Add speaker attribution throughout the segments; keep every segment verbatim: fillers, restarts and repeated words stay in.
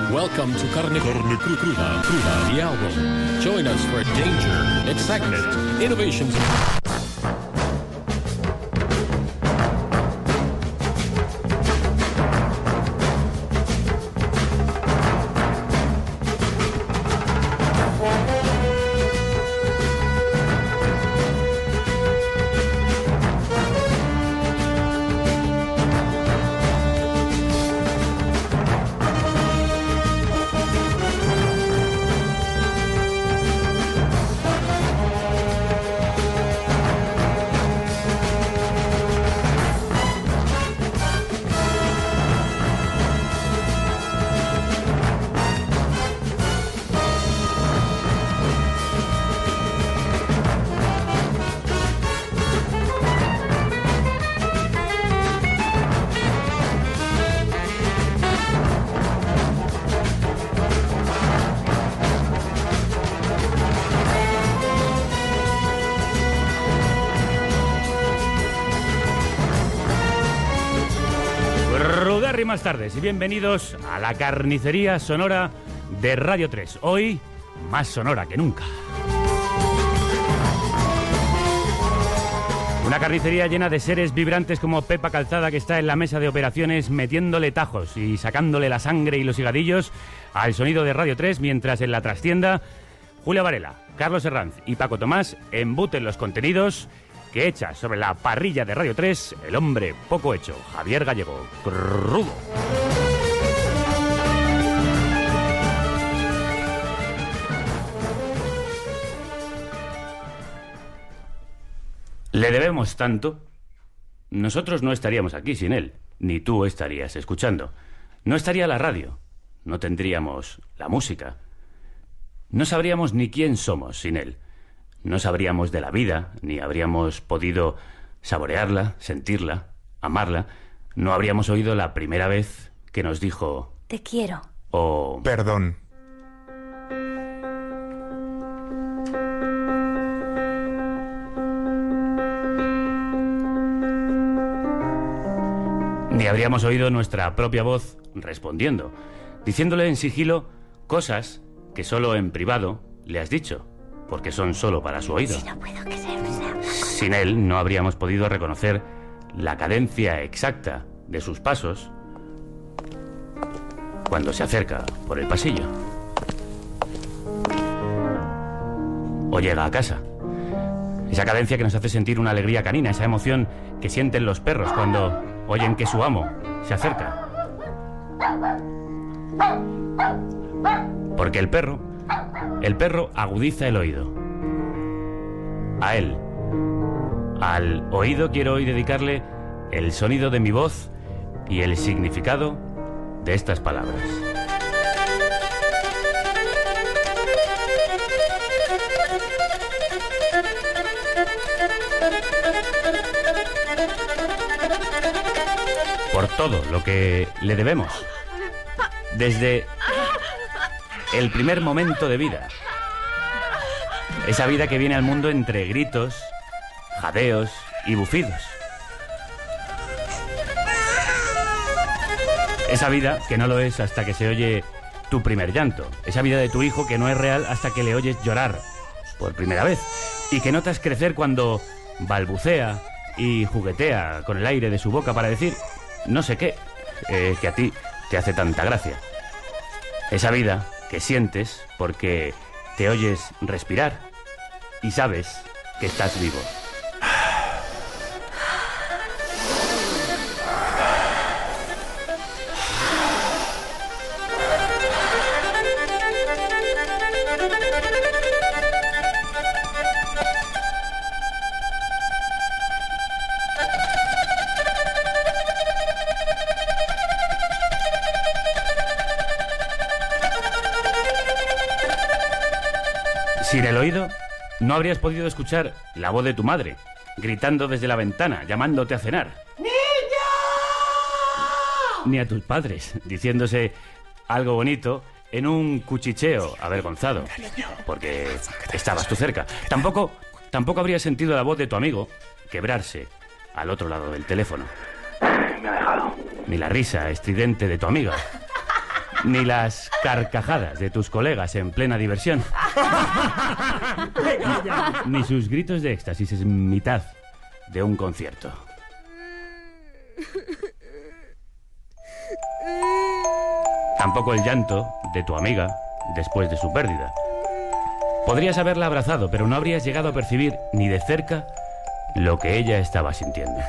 Speaker 1: Welcome to Carne, Carne Cruda, Cruda, the album. Join us for danger, excitement, innovations.
Speaker 2: Más tardes y bienvenidos a la carnicería sonora de Radio tres. Hoy, más sonora que nunca. Una carnicería llena de seres vibrantes como Pepa Calzada, que está en la mesa de operaciones metiéndole tajos y sacándole la sangre y los higadillos al sonido de Radio tres, mientras en la trastienda Julia Varela, Carlos Herranz y Paco Tomás embuten los contenidos que echa sobre la parrilla de Radio tres el hombre poco hecho, Javier Gallego. Crudo. Le debemos tanto. Nosotros no estaríamos aquí sin él, ni tú estarías escuchando. No estaría la radio, no tendríamos la música. No sabríamos ni quién somos sin él. No sabríamos de la vida, ni habríamos podido saborearla, sentirla, amarla. No habríamos oído la primera vez que nos dijo...
Speaker 3: Te quiero.
Speaker 2: O...
Speaker 4: Perdón.
Speaker 2: Ni habríamos oído nuestra propia voz respondiendo, diciéndole en sigilo cosas que solo en privado le has dicho, porque son solo para su oído.
Speaker 3: Si no puedo que sea...
Speaker 2: Sin él no habríamos podido reconocer la cadencia exacta de sus pasos cuando se acerca por el pasillo o llega a casa. Esa cadencia que nos hace sentir una alegría canina, esa emoción que sienten los perros cuando oyen que su amo se acerca. Porque el perro, el perro agudiza el oído. A él, al oído quiero hoy dedicarle el sonido de mi voz y el significado de estas palabras. Por todo lo que le debemos, desde el primer momento de vida. Esa vida que viene al mundo entre gritos, jadeos y bufidos. Esa vida que no lo es hasta que se oye tu primer llanto. Esa vida de tu hijo que no es real hasta que le oyes llorar por primera vez. Y que notas crecer cuando balbucea y juguetea con el aire de su boca para decir no sé qué, eh, que a ti te hace tanta gracia. Esa vida que sientes porque te oyes respirar y sabes que estás vivo. Sin el oído, no habrías podido escuchar la voz de tu madre, gritando desde la ventana, llamándote a cenar. ¡Niña! Ni a tus padres, diciéndose algo bonito en un cuchicheo avergonzado, porque estabas tú cerca. Tampoco, tampoco habrías sentido la voz de tu amigo quebrarse al otro lado del teléfono.
Speaker 5: Me ha dejado.
Speaker 2: Ni la risa estridente de tu amiga, ni las carcajadas de tus colegas en plena diversión, ni sus gritos de éxtasis en mitad de un concierto. Tampoco el llanto de tu amiga después de su pérdida. Podrías haberla abrazado, pero no habrías llegado a percibir ni de cerca lo que ella estaba sintiendo.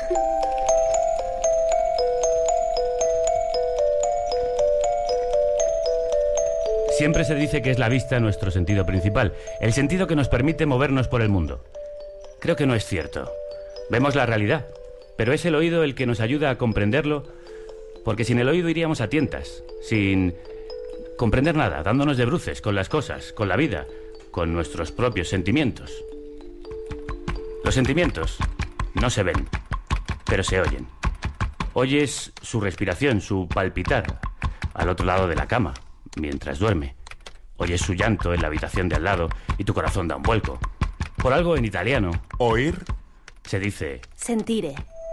Speaker 2: Siempre se dice que es la vista nuestro sentido principal, el sentido que nos permite movernos por el mundo. Creo que no es cierto. Vemos la realidad, pero es el oído el que nos ayuda a comprenderlo, porque sin el oído iríamos a tientas, sin comprender nada, dándonos de bruces con las cosas, con la vida, con nuestros propios sentimientos. Los sentimientos no se ven, pero se oyen. Oyes su respiración, su palpitar, al otro lado de la cama, mientras duerme. Oyes su llanto en la habitación de al lado y tu corazón da un vuelco. Por algo en italiano,
Speaker 3: oír
Speaker 2: se dice
Speaker 4: sentire.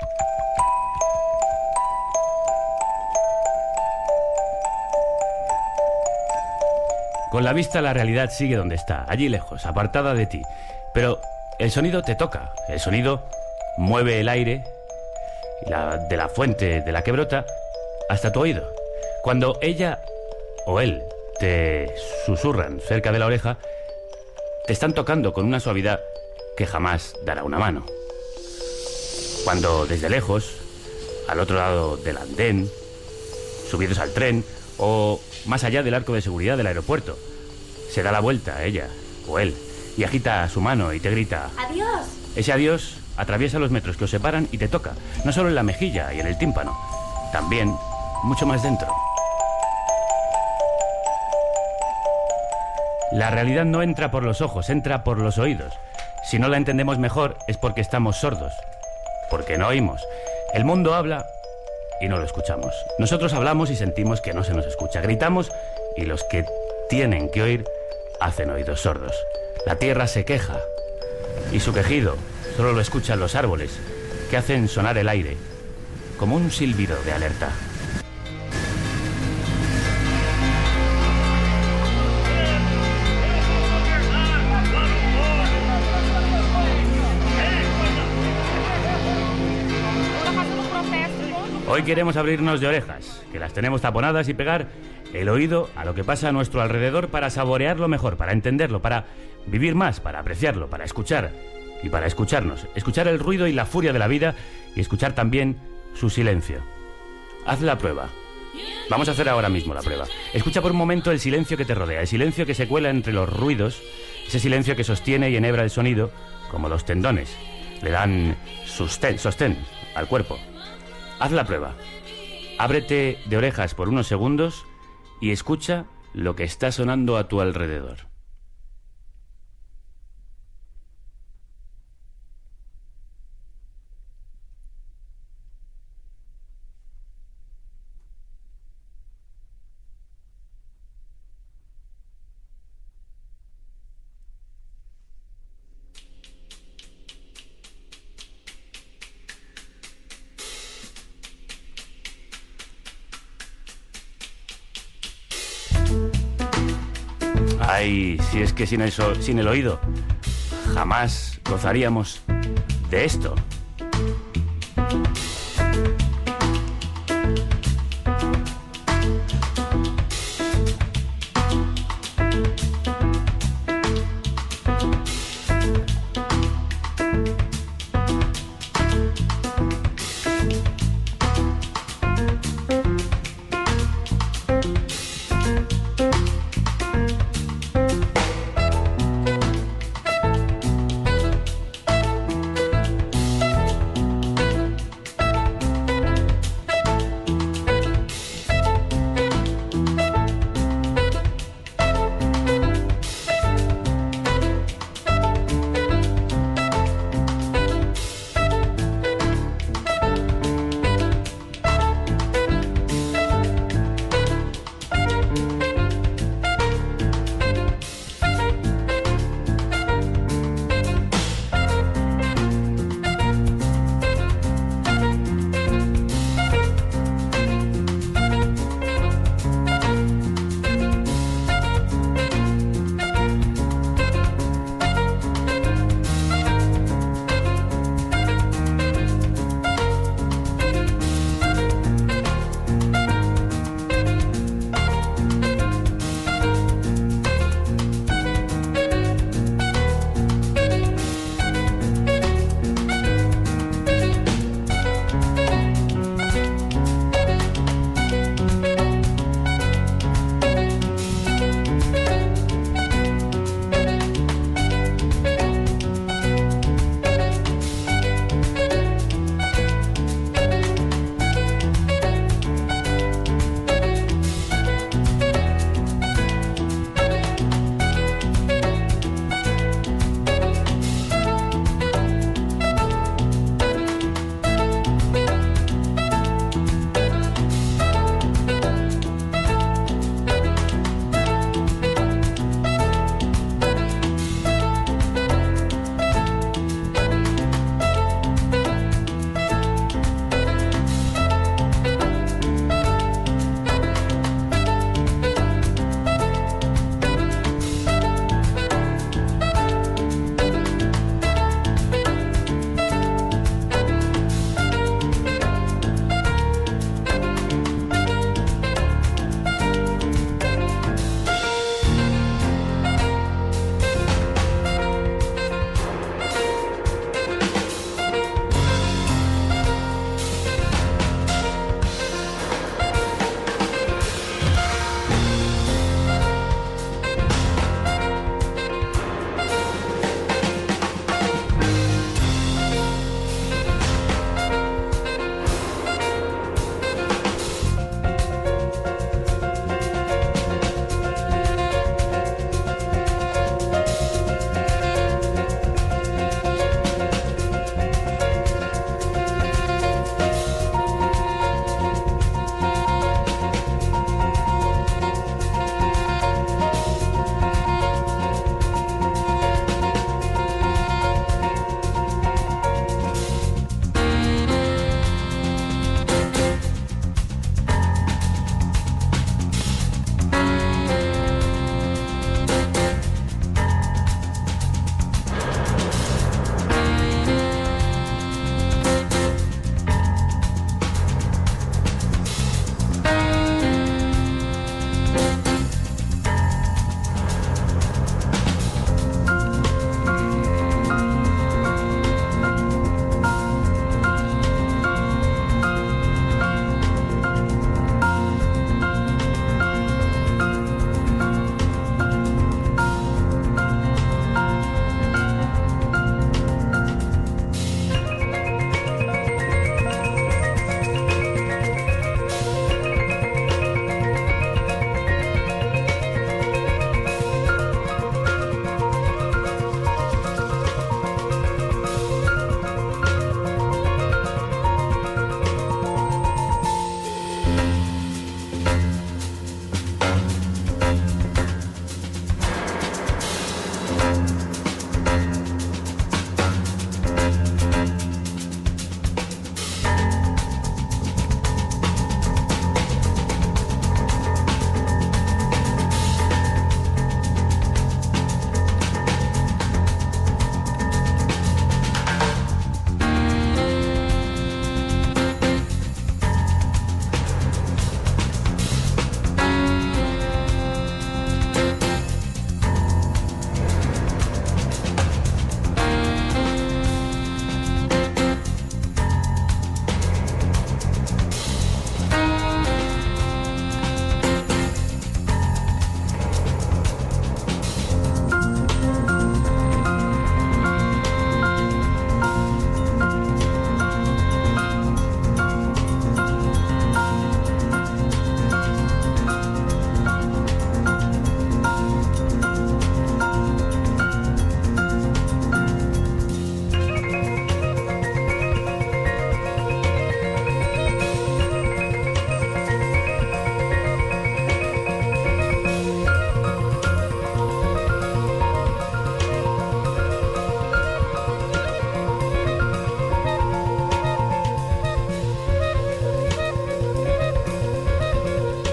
Speaker 2: Con la vista la realidad sigue donde está, allí lejos, apartada de ti. Pero el sonido te toca, el sonido mueve el aire y la, de la fuente de la que brota hasta tu oído. Cuando ella o él te susurran cerca de la oreja, te están tocando con una suavidad que jamás dará una mano. Cuando desde lejos, al otro lado del andén, subidos al tren o más allá del arco de seguridad del aeropuerto, se da la vuelta ella o él y agita su mano y te grita
Speaker 4: ¡adiós!
Speaker 2: Ese adiós atraviesa los metros que os separan y te toca, no solo en la mejilla y en el tímpano, también mucho más dentro. La realidad no entra por los ojos, entra por los oídos. Si no la entendemos mejor es porque estamos sordos, porque no oímos. El mundo habla y no lo escuchamos. Nosotros hablamos y sentimos que no se nos escucha. Gritamos y los que tienen que oír hacen oídos sordos. La tierra se queja y su quejido solo lo escuchan los árboles, que hacen sonar el aire como un silbido de alerta. Hoy queremos abrirnos de orejas, que las tenemos taponadas, y pegar el oído a lo que pasa a nuestro alrededor para saborearlo mejor, para entenderlo, para vivir más, para apreciarlo, para escuchar y para escucharnos. Escuchar el ruido y la furia de la vida y escuchar también su silencio. Haz la prueba. Vamos a hacer ahora mismo la prueba. Escucha por un momento el silencio que te rodea, el silencio que se cuela entre los ruidos, ese silencio que sostiene y enhebra el sonido, como los tendones. Le dan sostén, sostén al cuerpo. Haz la prueba. Ábrete de orejas por unos segundos y escucha lo que está sonando a tu alrededor. Ay, si es que sin el, so- sin el oído jamás gozaríamos de esto.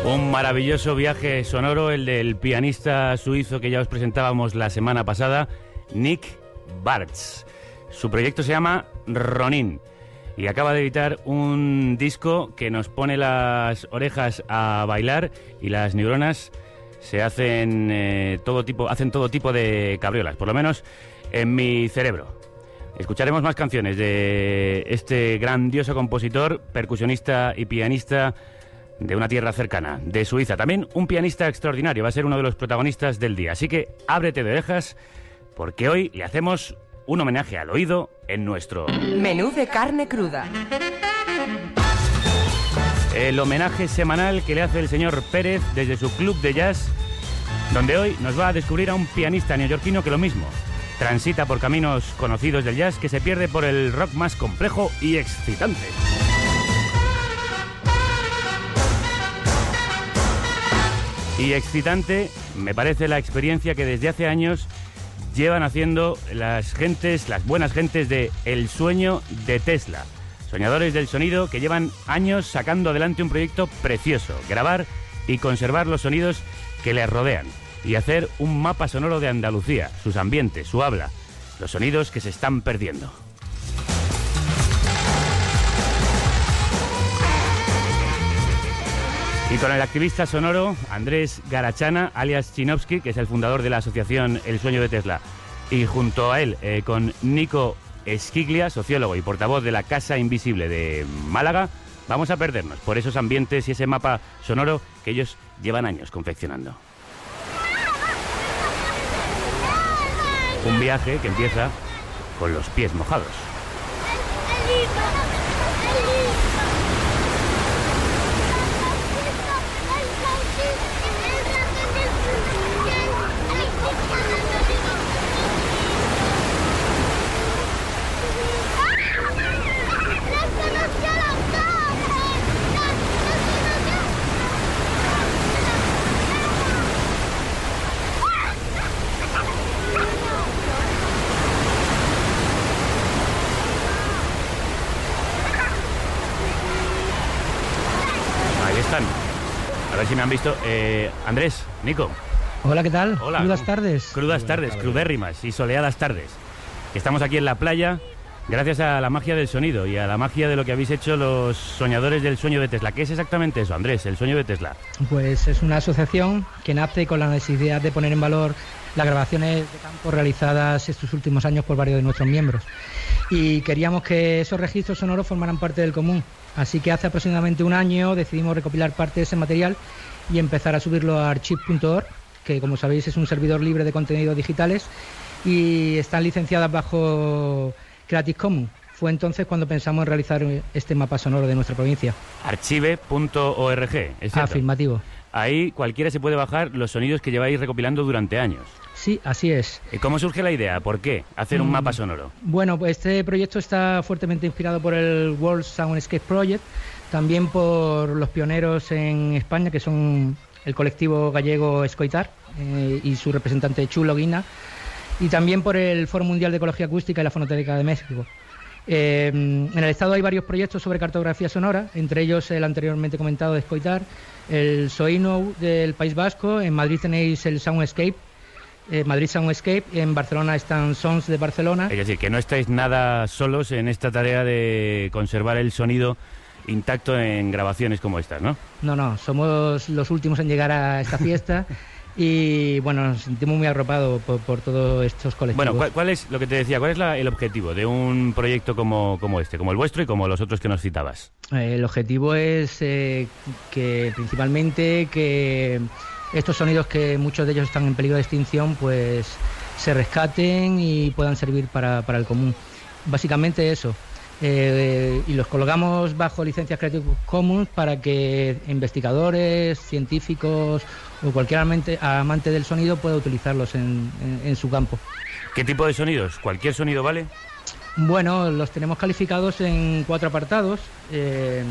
Speaker 2: Un maravilloso viaje sonoro, el del pianista suizo que ya os presentábamos la semana pasada, Nick Bartz. Su proyecto se llama Ronin y acaba de editar un disco que nos pone las orejas a bailar y las neuronas se hacen eh, todo tipo, hacen todo tipo de cabriolas, por lo menos en mi cerebro. Escucharemos más canciones de este grandioso compositor, percusionista y pianista de una tierra cercana, de Suiza. También un pianista extraordinario, va a ser uno de los protagonistas del día. Así que ábrete de orejas, porque hoy le hacemos un homenaje al oído en nuestro
Speaker 3: menú de carne cruda.
Speaker 2: El homenaje semanal que le hace el señor Pérez desde su club de jazz, donde hoy nos va a descubrir a un pianista neoyorquino que lo mismo transita por caminos conocidos del jazz, que se pierde por el rock más complejo y excitante. Y excitante me parece la experiencia que desde hace años llevan haciendo las gentes, las buenas gentes de El Sueño de Tesla. Soñadores del sonido que llevan años sacando adelante un proyecto precioso, grabar y conservar los sonidos que les rodean y hacer un mapa sonoro de Andalucía, sus ambientes, su habla, los sonidos que se están perdiendo. Y con el activista sonoro Andrés Garachana, alias Chinovsky, que es el fundador de la asociación El Sueño de Tesla, y junto a él eh, con Nico Esquiglia, sociólogo y portavoz de la Casa Invisible de Málaga, vamos a perdernos por esos ambientes y ese mapa sonoro que ellos llevan años confeccionando. Un viaje que empieza con los pies mojados. A ver si me han visto. Eh, Andrés, Nico.
Speaker 4: Hola, ¿qué tal?
Speaker 2: Hola.
Speaker 4: Crudas tardes.
Speaker 2: Crudas tardes, crudérrimas y soleadas tardes. Estamos aquí en la playa gracias a la magia del sonido y a la magia de lo que habéis hecho los soñadores del Sueño de Tesla. ¿Qué es exactamente eso, Andrés, el Sueño de Tesla?
Speaker 4: Pues es una asociación que nace con la necesidad de poner en valor las grabaciones de campo realizadas estos últimos años por varios de nuestros miembros. Y queríamos que esos registros sonoros formaran parte del común. Así que hace aproximadamente un año decidimos recopilar parte de ese material y empezar a subirlo a archive punto org, que como sabéis es un servidor libre de contenidos digitales y están licenciadas bajo Creative Commons. Fue entonces cuando pensamos en realizar este mapa sonoro de nuestra provincia.
Speaker 2: archive punto org, ¿es cierto?
Speaker 4: Afirmativo.
Speaker 2: Ahí cualquiera se puede bajar los sonidos que lleváis recopilando durante años.
Speaker 4: Sí, así es.
Speaker 2: ¿Cómo surge la idea? ¿Por qué hacer un mm, mapa sonoro?
Speaker 4: Bueno, pues este proyecto está fuertemente inspirado por el World Soundscape Project, también por los pioneros en España, que son el colectivo gallego Escoitar eh, y su representante Chulo Guina, y también por el Foro Mundial de Ecología Acústica y la Fonoteca de México. Eh, en el estado hay varios proyectos sobre cartografía sonora, entre ellos el anteriormente comentado de Escoitar, el Soinou del País Vasco. En Madrid tenéis el Soundscape, eh, Madrid Soundscape, en Barcelona están Sons de Barcelona.
Speaker 2: Es decir, que no estáis nada solos en esta tarea de conservar el sonido intacto en grabaciones como estas, ¿no?
Speaker 4: No, no, somos los últimos en llegar a esta fiesta. Y bueno, nos sentimos muy arropados por, por todos estos colectivos.
Speaker 2: Bueno, ¿cuál, cuál es lo que te decía? ¿Cuál es la, el objetivo de un proyecto como, como este, como el vuestro y como los otros que nos citabas?
Speaker 4: Eh, el objetivo es eh, que principalmente que estos sonidos, que muchos de ellos están en peligro de extinción, pues se rescaten y puedan servir para, para el común. Básicamente eso. Eh, y los colocamos bajo licencias Creative Commons para que investigadores, científicos o cualquier amante, amante del sonido pueda utilizarlos en, en, en su campo.
Speaker 2: ¿Qué tipo de sonidos? ¿Cualquier sonido vale?
Speaker 4: Bueno, los tenemos calificados en cuatro apartados. Eh,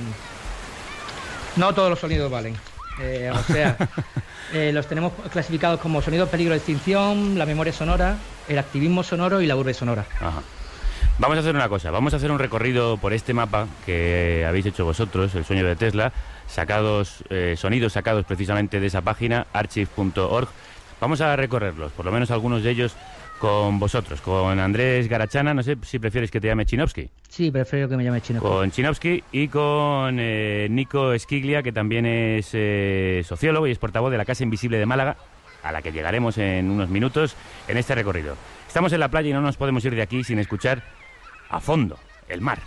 Speaker 4: no todos los sonidos valen. Eh, o sea, eh, los tenemos clasificados como sonidos peligro de extinción, la memoria sonora, el activismo sonoro y la urbe sonora.
Speaker 2: Ajá. Vamos a hacer una cosa, vamos a hacer un recorrido por este mapa que habéis hecho vosotros, El Sueño de Tesla, sacados, eh, sonidos sacados precisamente de esa página, archive punto org. Vamos a recorrerlos, por lo menos algunos de ellos con vosotros, con Andrés Garachana, no sé si prefieres que te llame Chinovsky.
Speaker 4: Sí, prefiero que me llame Chinovsky.
Speaker 2: Con Chinovsky y con eh, Nico Esquiglia, que también es eh, sociólogo y es portavoz de la Casa Invisible de Málaga, a la que llegaremos en unos minutos en este recorrido. Estamos en la playa y no nos podemos ir de aquí sin escuchar a fondo el mar.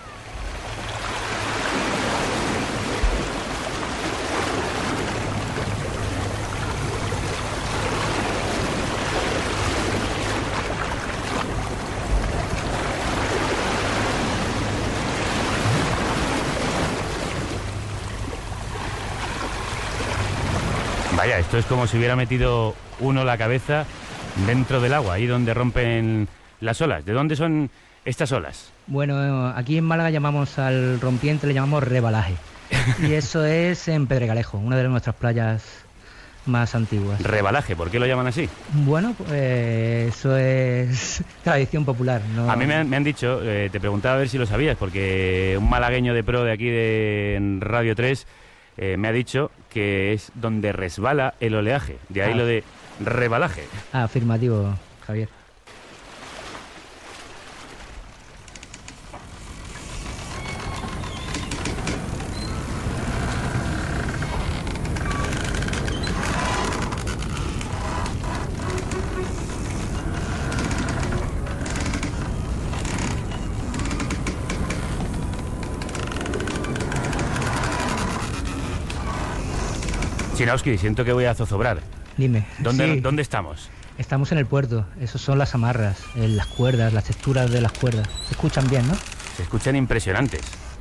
Speaker 2: Vaya, esto es como si hubiera metido uno la cabeza dentro del agua, ahí donde rompen las olas. ¿De dónde son estas olas?
Speaker 4: Bueno, aquí en Málaga llamamos al rompiente, le llamamos rebalaje. Y eso es en Pedregalejo, una de nuestras playas más antiguas.
Speaker 2: Rebalaje, ¿por qué lo llaman así?
Speaker 4: Bueno, pues eso es tradición popular, ¿no?
Speaker 2: A mí me han, me han dicho, eh, te preguntaba a ver si lo sabías, porque un malagueño de pro de aquí de Radio tres eh, me ha dicho que es donde resbala el oleaje, de ahí ah. lo de rebalaje.
Speaker 4: Ah, afirmativo, Javier.
Speaker 2: Chinovsky, siento que voy a zozobrar.
Speaker 4: Dime.
Speaker 2: ¿Dónde,
Speaker 4: sí.
Speaker 2: ¿Dónde estamos?
Speaker 4: Estamos en el puerto. Esos son las amarras, eh, las cuerdas, las texturas de las cuerdas. Se escuchan bien, ¿no?
Speaker 2: Se escuchan impresionantes.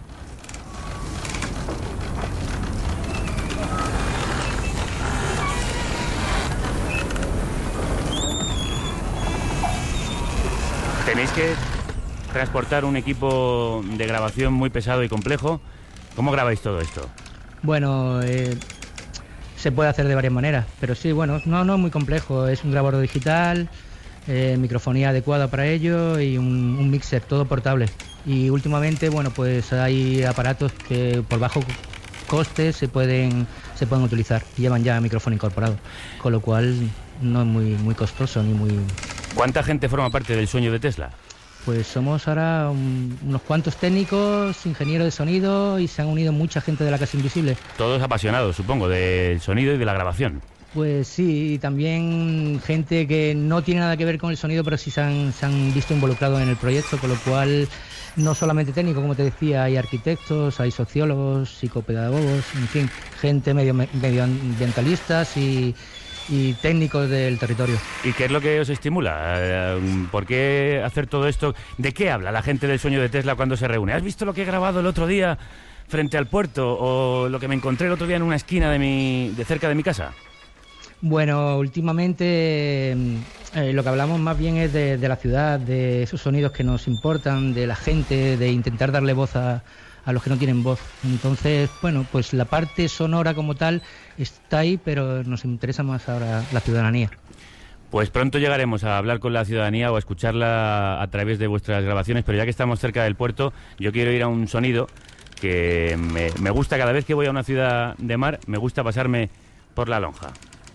Speaker 2: Tenéis que transportar un equipo de grabación muy pesado y complejo. ¿Cómo grabáis todo esto?
Speaker 4: Bueno, eh, se puede hacer de varias maneras, pero sí, bueno, no, no es muy complejo. Es un grabador digital, eh, microfonía adecuada para ello y un, un mixer, todo portable. Y últimamente, bueno, pues hay aparatos que por bajo coste se pueden se pueden utilizar. Llevan ya micrófono incorporado, con lo cual no es muy muy costoso ni muy...
Speaker 2: ¿Cuánta gente forma parte del sueño de Tesla?
Speaker 4: Pues somos ahora un, unos cuantos técnicos, ingenieros de sonido y se han unido mucha gente de la Casa Invisible.
Speaker 2: Todos apasionados, supongo, del sonido y de la grabación.
Speaker 4: Pues sí, y también gente que no tiene nada que ver con el sonido, pero sí se han, se han visto involucrados en el proyecto, con lo cual no solamente técnicos, como te decía, hay arquitectos, hay sociólogos, psicopedagogos, en fin, gente medio, medioambientalistas y... y técnicos del territorio.
Speaker 2: ¿Y qué es lo que os estimula? ¿Por qué hacer todo esto? ¿De qué habla la gente del sueño de Tesla cuando se reúne? ¿Has visto lo que he grabado el otro día frente al puerto? ¿O lo que me encontré el otro día en una esquina de, mi, de cerca de mi casa?
Speaker 4: Bueno, últimamente eh, lo que hablamos más bien es de, de la ciudad, de esos sonidos que nos importan, de la gente, de intentar darle voz a, a los que no tienen voz. Entonces, bueno, pues la parte sonora como tal está ahí, pero nos interesa más ahora la ciudadanía.
Speaker 2: Pues pronto llegaremos a hablar con la ciudadanía o a escucharla a través de vuestras grabaciones, pero ya que estamos cerca del puerto, yo quiero ir a un sonido que me, me gusta cada vez que voy a una ciudad de mar, me gusta pasarme por la lonja.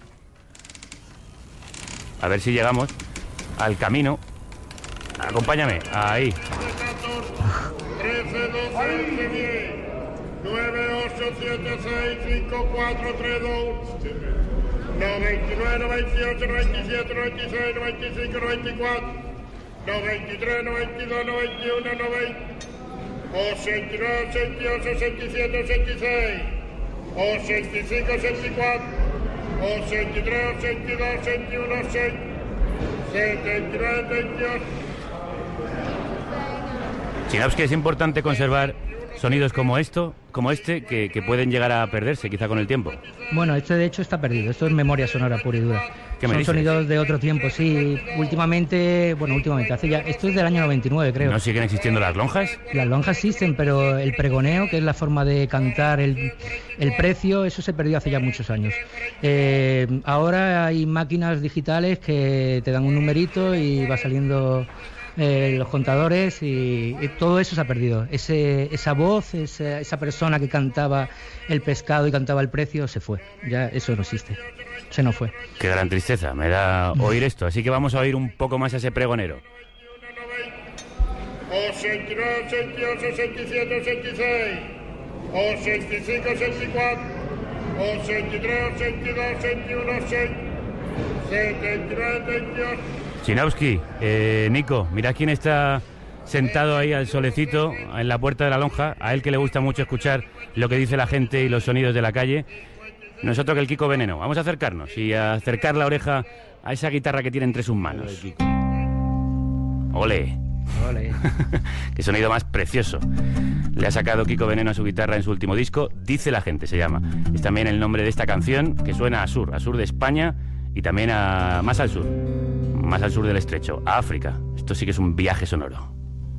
Speaker 2: A ver si llegamos al camino. Acompáñame, ahí.
Speaker 5: trece, doce, diez, nueve, ocho, siete, seis, cinco, cuatro, tres, dos, no, veintinueve, no, veintiocho, no, veintisiete, no, veintiséis, no, veinticinco, no, veinticuatro, no, veintitrés, no, veintidós, no, veintiuno, no, veinte, ochenta y nueve, ochenta y ocho, ochenta y siete, ochenta y seis, ochenta y cinco, ochenta y cuatro, ochenta y tres, ochenta y dos, ochenta y uno, ochenta, setenta y nueve, veintiocho.
Speaker 2: Chinovsky, es importante conservar sonidos como esto, como este, que, que pueden llegar a perderse quizá con el tiempo.
Speaker 4: Bueno, este de hecho está perdido, esto es memoria sonora pura y dura.
Speaker 2: ¿Qué me
Speaker 4: Son
Speaker 2: dices?
Speaker 4: sonidos de otro tiempo, sí. Últimamente, bueno, últimamente, hace ya, esto es del año noventa y nueve, creo.
Speaker 2: ¿No siguen existiendo las lonjas?
Speaker 4: Las lonjas existen, pero el pregoneo, que es la forma de cantar, el, el precio, eso se perdió hace ya muchos años. Eh, ahora hay máquinas digitales que te dan un numerito y va saliendo eh, los contadores y, y todo eso se ha perdido. Ese, esa voz, esa, esa persona que cantaba el pescado y cantaba el precio se fue. Ya eso no existe. Se nos fue.
Speaker 2: Qué gran tristeza me da oír esto. Así que vamos a oír un poco más a ese pregonero.
Speaker 5: ochenta y nueve, ochenta y ocho, ochenta y siete, ochenta y seis, ochenta y cinco, ochenta y cuatro, ochenta y tres, ochenta y dos, ochenta y uno, setenta y nueve, veintiocho.
Speaker 2: Chinowski, eh, Nico, mira quién está sentado ahí al solecito en la puerta de la lonja. A él que le gusta mucho escuchar lo que dice la gente y los sonidos de la calle. Nosotros que el Kiko Veneno. Vamos a acercarnos y a acercar la oreja a esa guitarra que tiene entre sus manos. ¡Ole!
Speaker 4: Ole.
Speaker 2: Qué sonido más precioso. Le ha sacado Kiko Veneno a su guitarra en su último disco. Dice la gente, se llama. Es también el nombre de esta canción que suena a sur, a sur de España y también a más al sur, más al sur del estrecho, a África. Esto sí que es un viaje sonoro.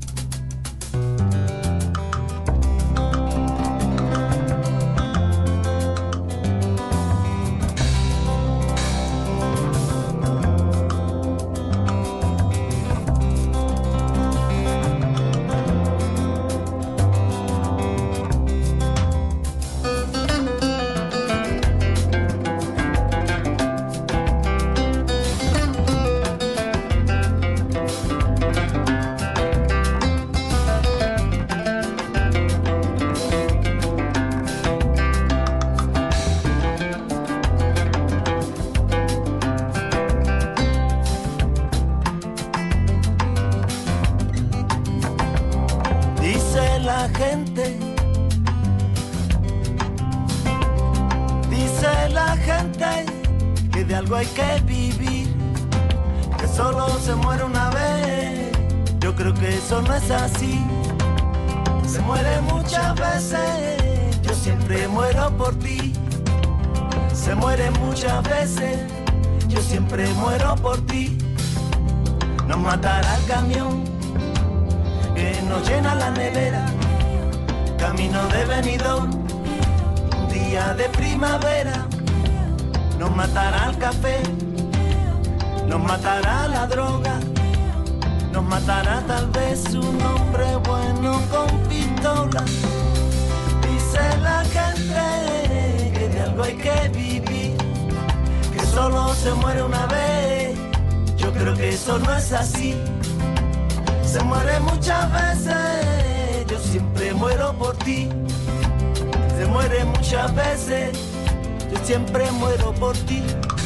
Speaker 6: Siempre muero por ti.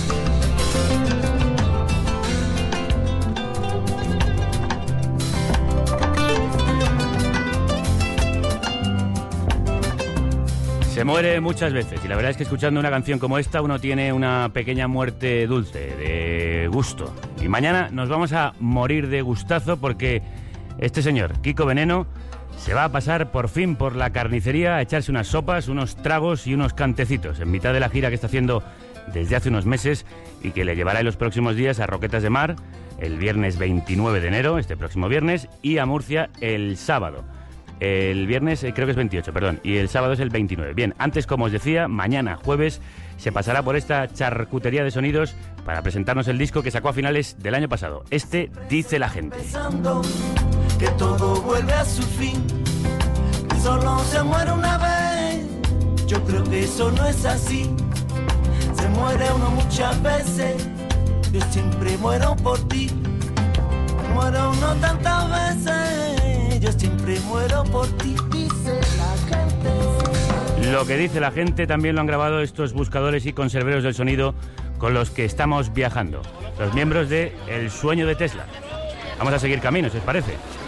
Speaker 2: Se muere muchas veces y la verdad es que escuchando una canción como esta uno tiene una pequeña muerte dulce, de gusto. Y mañana nos vamos a morir de gustazo porque este señor, Kiko Veneno, se va a pasar por fin por la carnicería a echarse unas sopas, unos tragos y unos cantecitos en mitad de la gira que está haciendo desde hace unos meses y que le llevará en los próximos días a Roquetas de Mar el viernes veintinueve de enero, este próximo viernes, y a Murcia el sábado. El viernes eh, creo que es veintiocho, perdón, y el sábado es el veintinueve. Bien, antes, como os decía, mañana jueves se pasará por esta charcutería de sonidos para presentarnos el disco que sacó a finales del año pasado. Este Dice la gente.
Speaker 6: Que todo vuelve a su fin, que solo se muere una vez. Yo creo que eso no es así. Se muere uno muchas veces. Yo siempre muero por ti. Muero uno tantas veces. Yo siempre muero por ti. Dice la gente.
Speaker 2: Lo que dice la gente también lo han grabado estos buscadores y conserveros del sonido con los que estamos viajando, los miembros de El Sueño de Tesla. Vamos a seguir camino, si os parece.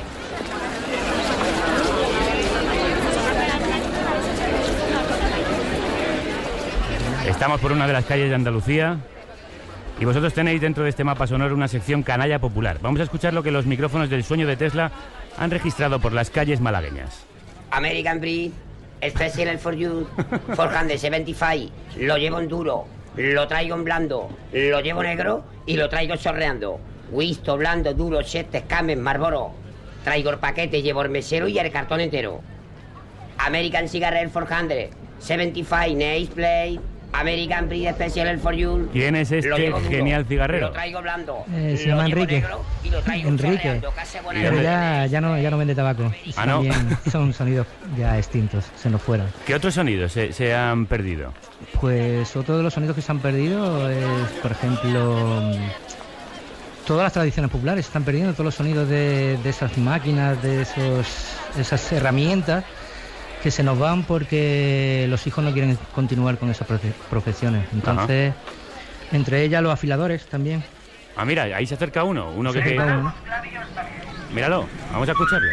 Speaker 2: Estamos por una de las calles de Andalucía y vosotros tenéis dentro de este mapa sonoro una sección canalla popular. Vamos a escuchar lo que los micrófonos del Sueño de Tesla han registrado por las calles malagueñas.
Speaker 7: American Breed, Special for You, cuatrocientos setenta y cinco, lo llevo en duro, lo traigo en blando, lo llevo negro y lo traigo chorreando. Wisto, blando, duro, chete, Camen, Marlboro. Traigo el paquete, llevo el mesero y el cartón entero. American Cigarette cuatrocientos setenta y cinco, Nice Play. American Breed Special El For You.
Speaker 2: ¿Quién es este
Speaker 7: Lo llevo duro,
Speaker 2: genial cigarrero?
Speaker 7: Lo traigo blando.
Speaker 4: Eh, se
Speaker 7: lo
Speaker 4: llama
Speaker 7: llevo
Speaker 4: Enrique.
Speaker 7: negro y lo traigo
Speaker 4: Enrique.
Speaker 7: chorreando, que hace buena
Speaker 4: Pero
Speaker 7: luz.
Speaker 4: ya, ya, no, ya no vende tabaco.
Speaker 2: Ah, ¿no?
Speaker 4: También son sonidos ya extintos, se nos fueron.
Speaker 2: ¿Qué otros sonidos se, se han perdido?
Speaker 4: Pues otro de los sonidos que se han perdido es, por ejemplo, todas las tradiciones populares se están perdiendo, todos los sonidos de, de esas máquinas, de esos, esas herramientas que se nos van porque los hijos no quieren continuar con esas profe- profesiones. Entonces, Ajá. entre ellas los afiladores también.
Speaker 2: Ah, mira, ahí se acerca uno, uno
Speaker 4: Se
Speaker 2: que...
Speaker 4: acerca uno, ¿no?
Speaker 2: Míralo, vamos a escucharlo.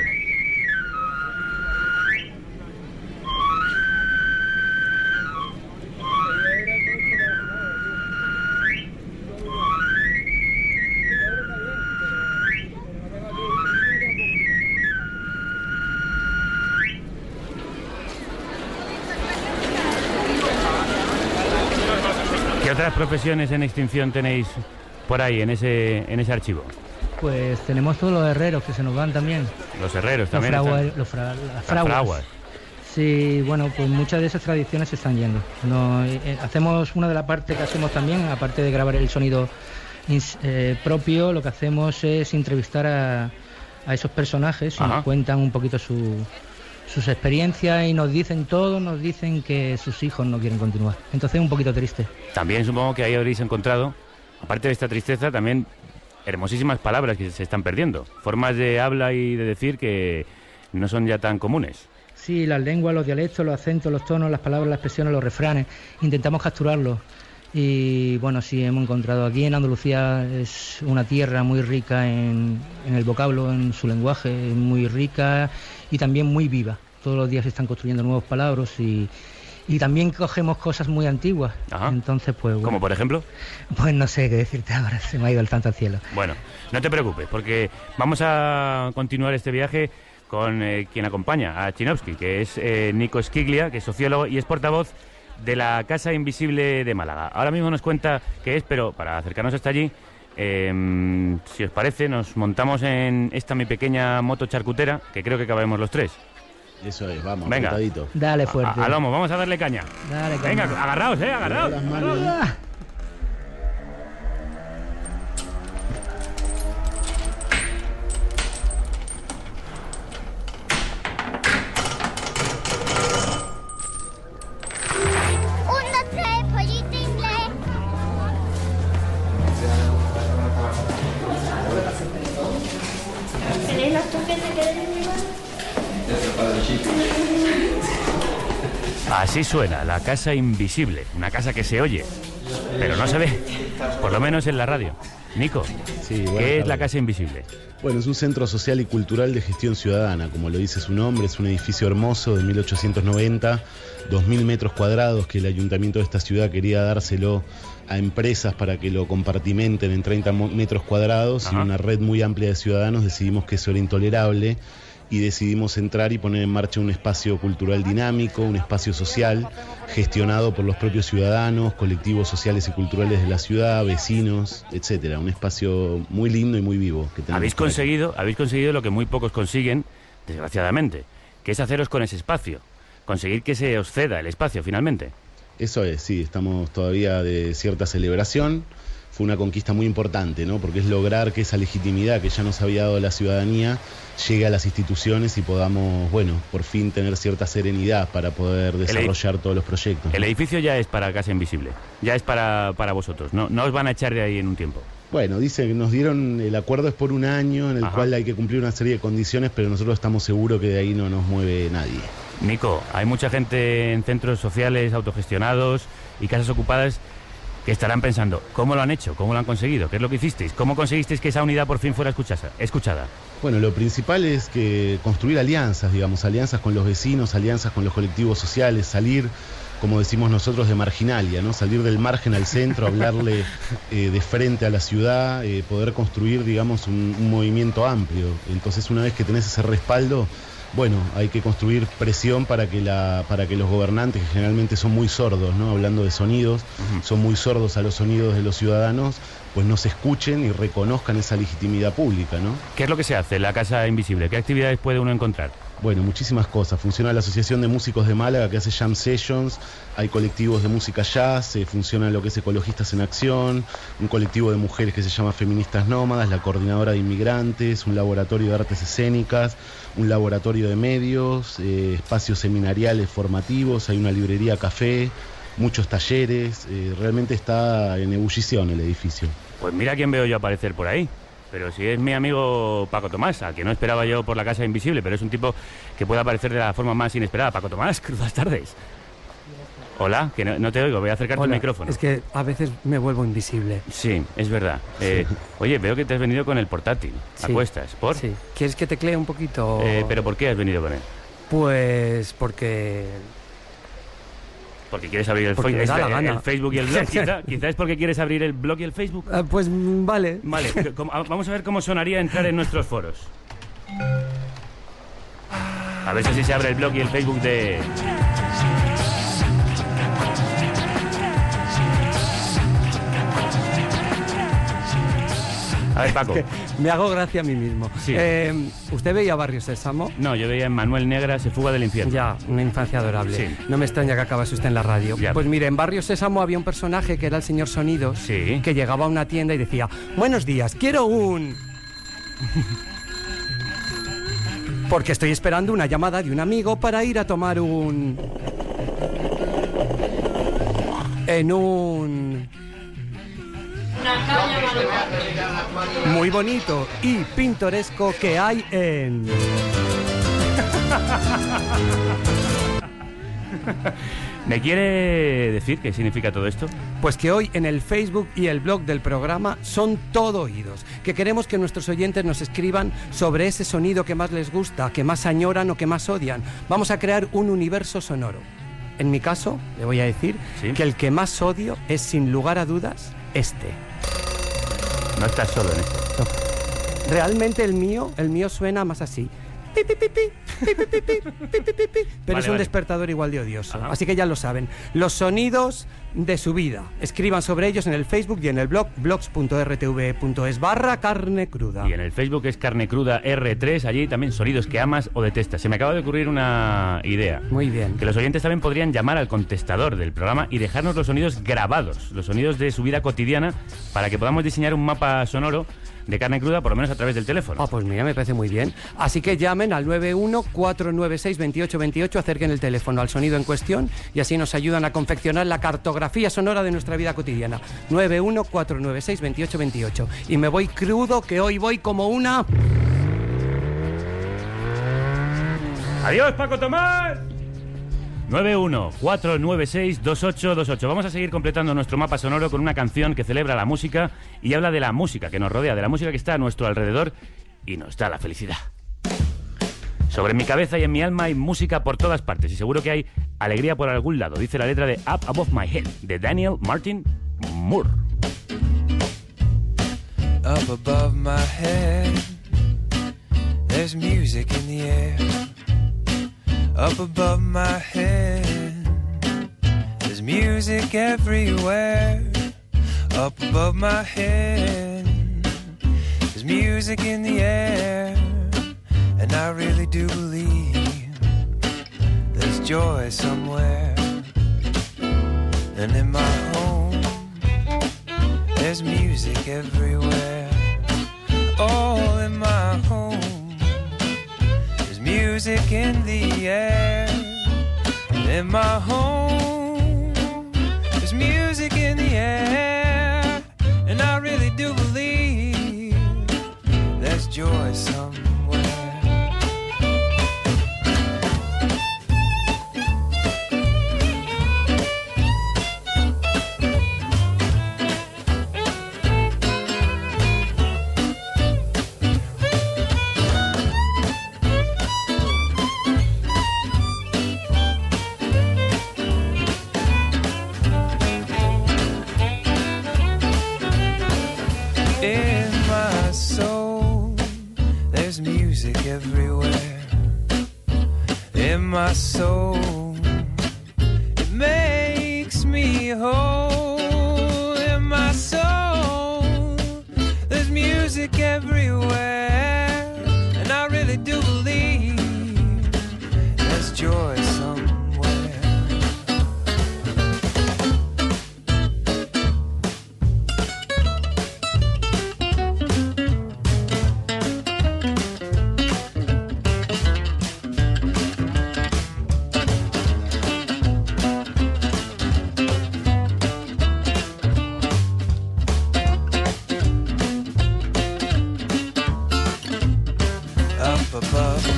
Speaker 2: ¿Qué otras profesiones en extinción tenéis por ahí, en ese, en ese archivo?
Speaker 4: Pues tenemos todos los herreros que se nos van también.
Speaker 2: Los herreros
Speaker 4: Los,
Speaker 2: también.
Speaker 4: fragua-
Speaker 2: están-
Speaker 4: los fra- las
Speaker 2: las
Speaker 4: fraguas.
Speaker 2: fraguas.
Speaker 4: Sí, bueno, pues muchas de esas tradiciones se están yendo. No, eh, eh, hacemos una de las partes que hacemos también, aparte de grabar el sonido ins- eh, propio, lo que hacemos es entrevistar a, a esos personajes y
Speaker 2: Ajá.
Speaker 4: nos cuentan un poquito su, sus experiencias y nos dicen todo, nos dicen que sus hijos no quieren continuar. Entonces es un poquito triste.
Speaker 2: También supongo que ahí habréis encontrado, aparte de esta tristeza, también hermosísimas palabras que se están perdiendo. Formas de habla y de decir que no son ya tan comunes.
Speaker 4: Sí, las lenguas, los dialectos, los acentos, los tonos, las palabras, las expresiones, los refranes, intentamos capturarlos. Y bueno, sí, hemos encontrado aquí en Andalucía, es una tierra muy rica en, en el vocablo, en su lenguaje, muy rica y también muy viva. Todos los días se están construyendo nuevos palabras y, y también cogemos cosas muy antiguas.
Speaker 2: Ajá.
Speaker 4: Entonces, pues bueno,
Speaker 2: Como por ejemplo,
Speaker 4: pues no sé qué decirte ahora, se me ha ido el tanto al cielo.
Speaker 2: bueno, no te preocupes, porque vamos a continuar este viaje con eh, quien acompaña a Chinovsky, que es eh, Nico Schiglia, que es sociólogo y es portavoz de la Casa Invisible de Málaga. Ahora mismo nos cuenta qué es, pero para acercarnos hasta allí, eh, si os parece, nos montamos en esta mi pequeña moto charcutera, que creo que cabemos los tres.
Speaker 8: Eso es, vamos,
Speaker 2: Venga.
Speaker 8: apretadito.
Speaker 4: Dale fuerte.
Speaker 2: A, a lomo, vamos a darle caña.
Speaker 4: Dale,
Speaker 2: Venga,
Speaker 4: caña.
Speaker 2: agarraos, eh, agarraos.
Speaker 8: Las manos.
Speaker 4: Ah.
Speaker 9: Un, dos, tres, pollito inglés. ¿Tenéis los toques de que deben llevar?
Speaker 2: Así suena la Casa Invisible, una casa que se oye, pero no se ve, por lo menos en la radio. Nico,
Speaker 8: Sí, buenas
Speaker 2: ¿qué es
Speaker 8: tardes.
Speaker 2: la Casa Invisible?
Speaker 8: Bueno, es un centro social y cultural de gestión ciudadana, como lo dice su nombre, es un edificio hermoso de mil ochocientos noventa, dos mil metros cuadrados que el ayuntamiento de esta ciudad quería dárselo a empresas para que lo compartimenten en treinta mo- metros cuadrados
Speaker 2: Ajá.
Speaker 8: y una red muy amplia de ciudadanos decidimos que eso era intolerable y decidimos entrar y poner en marcha un espacio cultural dinámico, un espacio social gestionado por los propios ciudadanos, colectivos sociales y culturales de la ciudad, vecinos, etcétera. Un espacio muy lindo y muy vivo. Que tenemos
Speaker 2: Habéis
Speaker 8: por aquí.
Speaker 2: conseguido, habéis conseguido lo que muy pocos consiguen, desgraciadamente, que es haceros con ese espacio, conseguir que se os ceda el espacio finalmente.
Speaker 8: Eso es, sí, estamos todavía de cierta celebración. Fue una conquista muy importante, ¿no? Porque es lograr que esa legitimidad que ya nos había dado la ciudadanía llegue a las instituciones y podamos, bueno, por fin tener cierta serenidad para poder desarrollar todos los proyectos.
Speaker 2: El edificio ya es para Casa Invisible, ya es para, para vosotros, no, no os van a echar de ahí en un tiempo.
Speaker 8: Bueno, dice que nos dieron, el acuerdo es por un año en el
Speaker 2: Ajá.
Speaker 8: cual hay que cumplir una serie de condiciones, pero nosotros estamos seguros que de ahí no nos mueve nadie.
Speaker 2: Nico, hay mucha gente en centros sociales autogestionados y casas ocupadas que estarán pensando, ¿cómo lo han hecho? ¿Cómo lo han conseguido? ¿Qué es lo que hicisteis? ¿Cómo conseguisteis que esa unidad por fin fuera escuchada? escuchada?
Speaker 8: Bueno, lo principal es que construir alianzas, digamos, alianzas con los vecinos, alianzas con los colectivos sociales, salir, como decimos nosotros, de marginalia, ¿no? Salir del margen al centro, hablarle eh, de frente a la ciudad, eh, poder construir, digamos, un, un movimiento amplio. Entonces, una vez que tenés ese respaldo, bueno, hay que construir presión para que la, para que los gobernantes, que generalmente son muy sordos, ¿no? Hablando de sonidos,
Speaker 2: Ujú.
Speaker 8: son muy sordos a los sonidos de los ciudadanos, pues nos escuchen y reconozcan esa legitimidad pública, ¿no?
Speaker 2: ¿Qué es lo que se hace en la Casa Invisible? ¿Qué actividades puede uno encontrar?
Speaker 8: Bueno, muchísimas cosas. Funciona la Asociación de Músicos de Málaga, que hace jam sessions, hay colectivos de música jazz, eh, funciona lo que es Ecologistas en Acción, un colectivo de mujeres que se llama Feministas Nómadas, la Coordinadora de Inmigrantes, un laboratorio de artes escénicas, un laboratorio de medios, eh, espacios seminariales formativos, hay una librería café, muchos talleres, eh, realmente está en ebullición el edificio.
Speaker 2: Pues mira quién veo yo aparecer por ahí. Pero si es mi amigo Paco Tomás, a que no esperaba yo por la Casa Invisible, pero es un tipo que puede aparecer de la forma más inesperada. Paco Tomás, crudas tardes. Hola, que no, no te oigo, voy a acercarte
Speaker 10: Hola,
Speaker 2: el micrófono.
Speaker 10: Es que a veces me vuelvo invisible.
Speaker 2: Sí, es verdad. Eh, oye, veo que te has venido con el portátil.
Speaker 10: Sí.
Speaker 2: ¿A cuestas? ¿Por?
Speaker 10: Sí. ¿Quieres que teclee un poquito?
Speaker 2: Eh, ¿Pero por qué has venido con él?
Speaker 10: Pues porque...
Speaker 2: Porque quieres abrir el,
Speaker 10: Porque me da la
Speaker 2: el,
Speaker 10: gana.
Speaker 2: el Facebook y el blog, quizá. Quizá es porque quieres abrir el blog y el Facebook.
Speaker 10: Ah, pues mm, vale.
Speaker 2: Vale, como- vamos a ver cómo sonaría entrar en nuestros foros. A ver si así se abre el blog y el Facebook de... A ver, Paco.
Speaker 10: Me hago gracia a mí mismo.
Speaker 2: Sí.
Speaker 10: Eh, ¿Usted veía Barrio Sésamo?
Speaker 2: No, yo veía en Manuel Negra Se fuga del infierno.
Speaker 10: Ya, una infancia adorable.
Speaker 2: Sí.
Speaker 10: No me extraña que acabase usted en la radio.
Speaker 2: Ya.
Speaker 10: Pues mire, en Barrio Sésamo había un personaje que era el señor Sonidos,
Speaker 2: Sí.
Speaker 10: que llegaba a una tienda y decía: buenos días, quiero un... Porque estoy esperando una llamada de un amigo para ir a tomar un... En un... Muy bonito y pintoresco que hay en...
Speaker 2: ¿Me quiere decir qué significa todo esto?
Speaker 10: Pues que hoy en el Facebook y el blog del programa son todo oídos, que queremos que nuestros oyentes nos escriban sobre ese sonido que más les gusta, que más añoran o que más odian. Vamos a crear un universo sonoro. En mi caso, le voy a decir
Speaker 2: ¿Sí?
Speaker 10: que el que más odio es, sin lugar a dudas, este.
Speaker 2: No estás solo en esto.
Speaker 10: No. Realmente el mío, el mío suena más así. Pi, pi, pi, pi, pi, pi, pi, pi, pi, pi, pi, pi. Pero
Speaker 2: Vale,
Speaker 10: es un
Speaker 2: vale.
Speaker 10: despertador igual de odioso.
Speaker 2: Ajá.
Speaker 10: Así que ya lo saben. Los sonidos de su vida. Escriban sobre ellos en el Facebook y en el blog blogs.rtv.es barra carne cruda.
Speaker 2: Y en el Facebook es Carne Cruda R tres, allí también sonidos que amas o detestas. Se me acaba de ocurrir una idea.
Speaker 10: Muy bien.
Speaker 2: Que los oyentes también podrían llamar al contestador del programa y dejarnos los sonidos grabados, los sonidos de su vida cotidiana, para que podamos diseñar un mapa sonoro de Carne Cruda, por lo menos a través del teléfono.
Speaker 10: Ah, pues mira, me parece muy bien. Así que llamen al nueve uno cuatro nueve seis dos ocho dos ocho, acerquen el teléfono al sonido en cuestión y así nos ayudan a confeccionar la cartografía sonora de nuestra vida cotidiana. nueve uno cuatro nueve seis dos ocho dos ocho. Y me voy crudo, que hoy voy como una...
Speaker 2: ¡Adiós, Paco Tomás! nueve uno cuatro nueve seis dos ocho dos ocho. Vamos a seguir completando nuestro mapa sonoro con una canción que celebra la música y habla de la música que nos rodea, de la música que está a nuestro alrededor y nos da la felicidad. Sobre mi cabeza y en mi alma hay música por todas partes y seguro que hay alegría por algún lado, dice la letra de Up Above My Head, de Daniel Martin Moore.
Speaker 11: Up above my head, there's music in the air. Up above my head, there's music everywhere. Up above my head, there's music in the air. And I really do believe there's joy somewhere. And in my home, there's music everywhere. All in my home, there's music in the air. And in my home, there's music in the air. And I really do believe there's joy somewhere. In my soul, there's music everywhere. In my soul, it makes me whole. In my soul, there's music everywhere. And I really do believe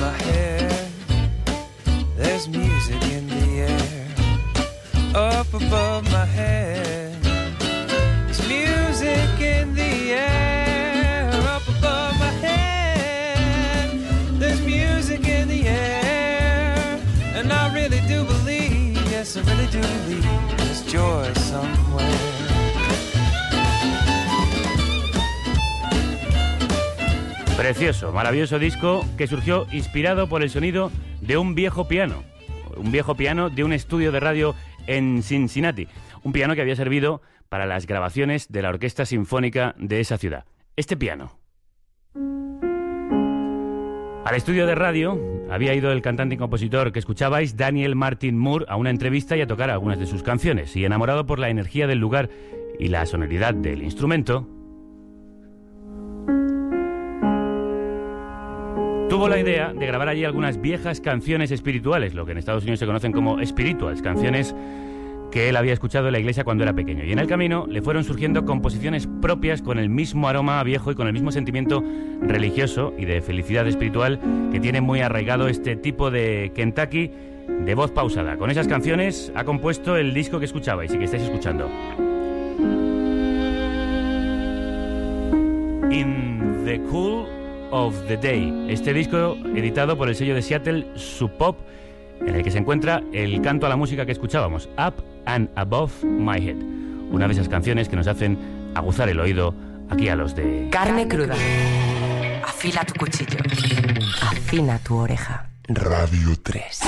Speaker 11: my head, there's music in the air. Up above my head, there's music in the air. Up above my head, there's music in the air. And I really do believe, yes I really do believe, there's joy somewhere.
Speaker 2: Precioso, maravilloso disco que surgió inspirado por el sonido de un viejo piano. Un viejo piano de un estudio de radio en Cincinnati. Un piano que había servido para las grabaciones de la Orquesta Sinfónica de esa ciudad. Este piano. Al estudio de radio había ido el cantante y compositor que escuchabais, Daniel Martin Moore, a una entrevista y a tocar algunas de sus canciones. Y enamorado por la energía del lugar y la sonoridad del instrumento, tuvo la idea de grabar allí algunas viejas canciones espirituales, lo que en Estados Unidos se conocen como spirituals, canciones que él había escuchado en la iglesia cuando era pequeño. Y en el camino le fueron surgiendo composiciones propias con el mismo aroma viejo y con el mismo sentimiento religioso y de felicidad espiritual que tiene muy arraigado este tipo de Kentucky de voz pausada. Con esas canciones ha compuesto el disco que escuchabais y que estáis escuchando. In the Cool of the Day, este disco editado por el sello de Seattle Sub Pop, en el que se encuentra el canto a la música que escuchábamos, Up and Above My Head, una de esas canciones que nos hacen aguzar el oído aquí a los de
Speaker 3: Carne Cruda. Afila tu cuchillo, afina tu oreja.
Speaker 12: Radio tres.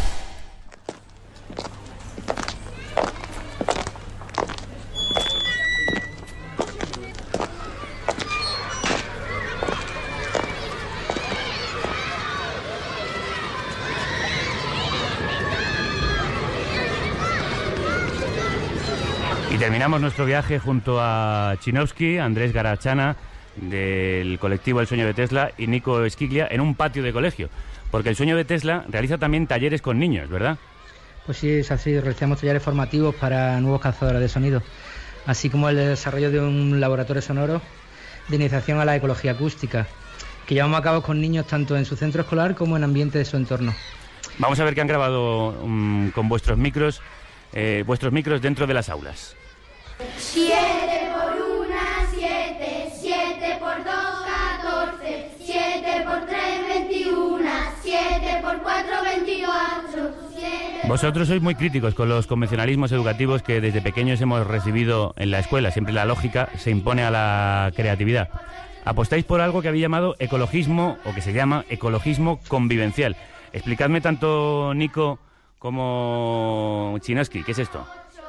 Speaker 2: Y terminamos nuestro viaje junto a Chinovsky, Andrés Garachana, del colectivo El Sueño de Tesla, y Nico Esquiglia, en un patio de colegio. Porque El Sueño de Tesla realiza también talleres con niños, ¿verdad?
Speaker 4: Pues sí, es así. Realizamos talleres formativos para nuevos cazadores de sonido, así como el desarrollo de un laboratorio sonoro de iniciación a la ecología acústica, que llevamos a cabo con niños tanto en su centro escolar como en ambiente de su entorno.
Speaker 2: Vamos a ver qué han grabado um, con vuestros micros, eh, vuestros micros dentro de las aulas.
Speaker 9: Siete por una, siete, siete por dos, catorce, siete por tres, veintiuna, siete por cuatro, veinticuatro.
Speaker 2: Vosotros sois muy críticos con los convencionalismos educativos que desde pequeños hemos recibido en la escuela. Siempre la lógica se impone a la creatividad. Apostáis por algo que habéis llamado ecologismo, o que se llama ecologismo convivencial. Explicadme tanto Nico como Chinovsky, ¿qué es esto?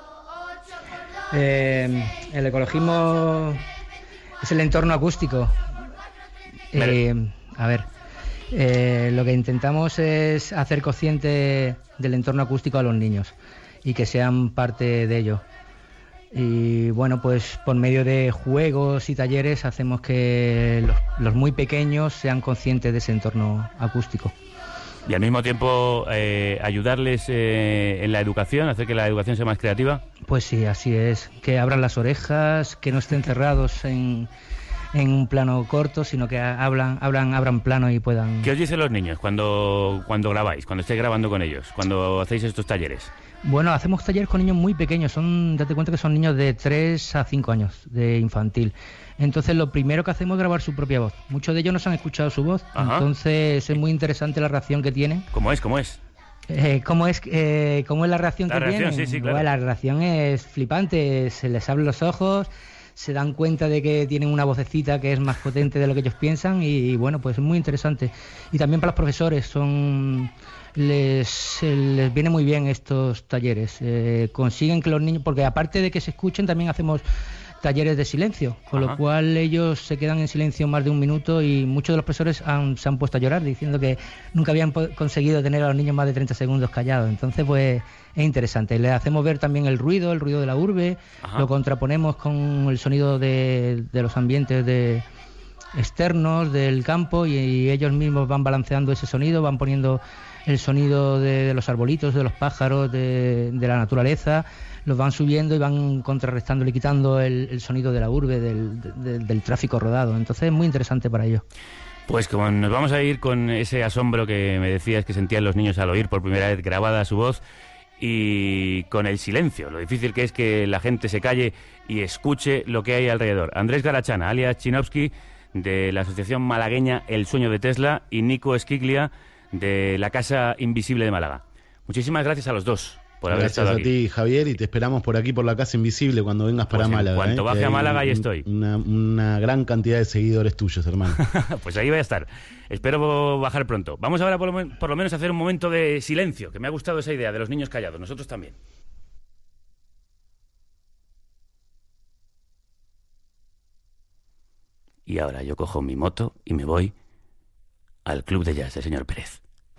Speaker 4: Eh, el ecologismo es el entorno acústico. Eh, a ver, eh, lo que intentamos es hacer consciente del entorno acústico a los niños y que sean parte de ello. Y bueno, pues por medio de juegos y talleres hacemos que los, los muy pequeños sean conscientes de ese entorno acústico.
Speaker 2: Y al mismo tiempo eh, ayudarles eh, en la educación, hacer que la educación sea más creativa.
Speaker 4: Pues sí, así es. Que abran las orejas, que no estén cerrados en, en un plano corto, sino que hablan, hablan, abran plano y puedan...
Speaker 2: ¿Qué os dicen los niños cuando, cuando grabáis, cuando estáis grabando con ellos, cuando hacéis estos talleres?
Speaker 4: Bueno, hacemos talleres con niños muy pequeños, son, date cuenta que son niños de tres a cinco años de infantil. Entonces lo primero que hacemos es grabar su propia voz. Muchos de ellos no se han escuchado su voz. Ajá. Entonces es muy interesante la reacción que tienen.
Speaker 2: ¿Cómo es? ¿Cómo es?
Speaker 4: Eh, ¿cómo, es eh, ¿Cómo es la reacción
Speaker 2: la
Speaker 4: que
Speaker 2: reacción,
Speaker 4: tienen?
Speaker 2: Sí, sí, claro.
Speaker 4: Bueno, la reacción es flipante, se les abren los ojos, se dan cuenta de que tienen una vocecita que es más potente de lo que ellos piensan y, y bueno, pues es muy interesante. Y también para los profesores son... Les, les viene muy bien estos talleres, eh, consiguen que los niños, porque aparte de que se escuchen, también hacemos talleres de silencio, con Ajá. lo cual ellos se quedan en silencio más de un minuto y muchos de los profesores han, se han puesto a llorar diciendo que nunca habían conseguido tener a los niños más de treinta segundos callados. Entonces pues es interesante, les hacemos ver también el ruido, el ruido de la urbe, Ajá. lo contraponemos con el sonido de, de los ambientes de externos del campo y, y ellos mismos van balanceando ese sonido, van poniendo el sonido de, de los arbolitos, de los pájaros, de, de la naturaleza, los van subiendo y van contrarrestando y quitando el, el sonido de la urbe, del, del, del tráfico rodado. Entonces es muy interesante para ellos.
Speaker 2: Pues como nos vamos a ir con ese asombro que me decías que sentían los niños al oír por primera vez grabada su voz y con el silencio, lo difícil que es que la gente se calle y escuche lo que hay alrededor. Andrés Garachana, alias Chinovsky, de la asociación malagueña El Sueño de Tesla, y Nico Esquiglia, de la Casa Invisible de Málaga. Muchísimas gracias a los dos por haber
Speaker 8: Gracias
Speaker 2: estado
Speaker 8: a
Speaker 2: aquí.
Speaker 8: ti, Javier, y te esperamos por aquí, por la Casa Invisible, cuando vengas para
Speaker 2: Pues en
Speaker 8: Málaga.
Speaker 2: cuanto
Speaker 8: ¿eh?
Speaker 2: baje
Speaker 8: Que
Speaker 2: a
Speaker 8: hay
Speaker 2: Málaga, ahí
Speaker 8: un-
Speaker 2: estoy.
Speaker 8: Una, una gran cantidad de seguidores tuyos, hermano.
Speaker 2: Pues ahí voy a estar. Espero bajar pronto. Vamos ahora por lo, men- por lo menos a hacer un momento de silencio, que me ha gustado esa idea de los niños callados. Nosotros también. Y ahora yo cojo mi moto y me voy al club de jazz del señor Pérez.